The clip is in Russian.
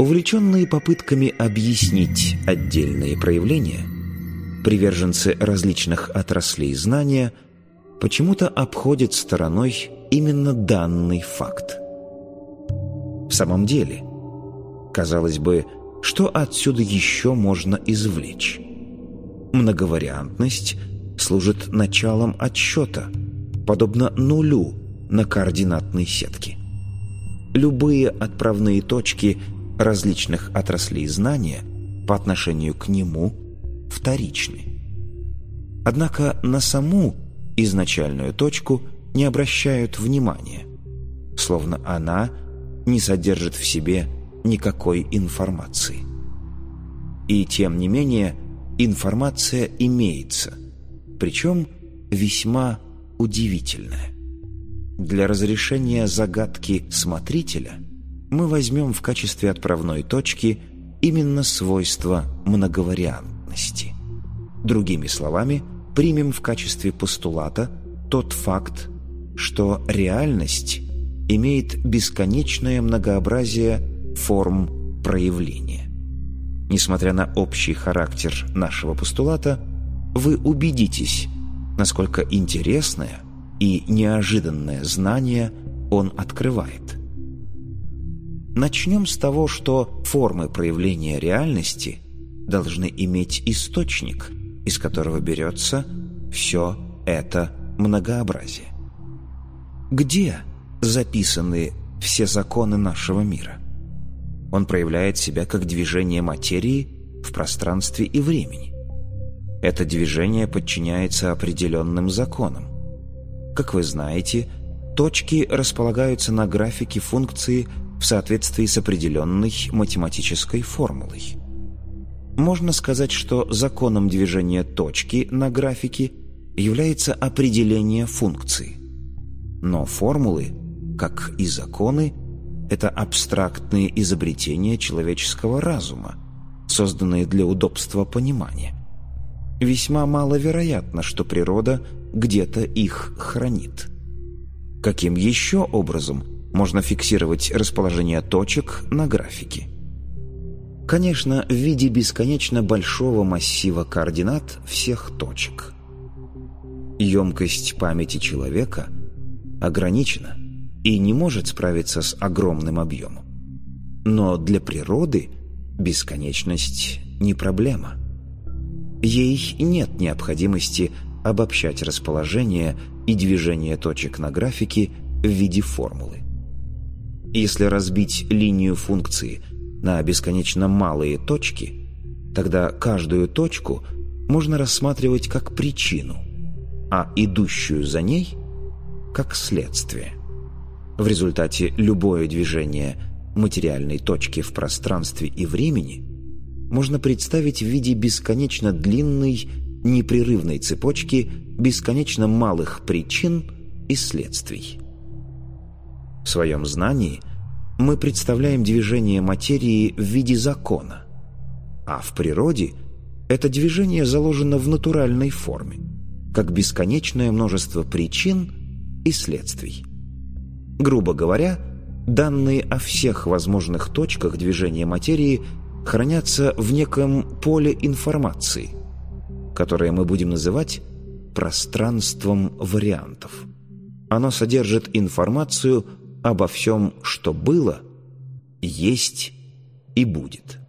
Увлеченные попытками объяснить отдельные проявления, приверженцы различных отраслей знания почему-то обходят стороной именно данный факт. В самом деле, казалось бы, что отсюда еще можно извлечь? Многовариантность служит началом отсчета, подобно нулю на координатной сетке. Любые отправные точки различных отраслей знания по отношению к нему вторичны. Однако на саму изначальную точку не обращают внимания, словно она не содержит в себе никакой информации. И тем не менее информация имеется, причем весьма удивительная. Для разрешения загадки смотрителя мы возьмем в качестве отправной точки именно свойство многовариантности. Другими словами, примем в качестве постулата тот факт, что реальность имеет бесконечное многообразие форм проявления. Несмотря на общий характер нашего постулата, вы убедитесь, насколько интересное и неожиданное знание он открывает. Начнем с того, что формы проявления реальности должны иметь источник, из которого берется все это многообразие. Где записаны все законы нашего мира? Он проявляет себя как движение материи в пространстве и времени. Это движение подчиняется определенным законам. Как вы знаете, точки располагаются на графике функции в соответствии с определенной математической формулой. Можно сказать, что законом движения точки на графике является определение функции. Но формулы, как и законы, это абстрактные изобретения человеческого разума, созданные для удобства понимания. Весьма маловероятно, что природа где-то их хранит. Каким еще образом можно фиксировать расположение точек на графике? Конечно, в виде бесконечно большого массива координат всех точек. Емкость памяти человека ограничена и не может справиться с огромным объемом. Но для природы бесконечность не проблема. Ей нет необходимости обобщать расположение и движение точек на графике в виде формулы. Если разбить линию функции на бесконечно малые точки, тогда каждую точку можно рассматривать как причину, а идущую за ней – как следствие. В результате любое движение материальной точки в пространстве и времени можно представить в виде бесконечно длинной, непрерывной цепочки бесконечно малых причин и следствий. В своем знании мы представляем движение материи в виде закона, а в природе это движение заложено в натуральной форме, как бесконечное множество причин и следствий. Грубо говоря, данные о всех возможных точках движения материи хранятся в неком поле информации, которое мы будем называть пространством вариантов. Оно содержит информацию обо всем, что было, есть и будет.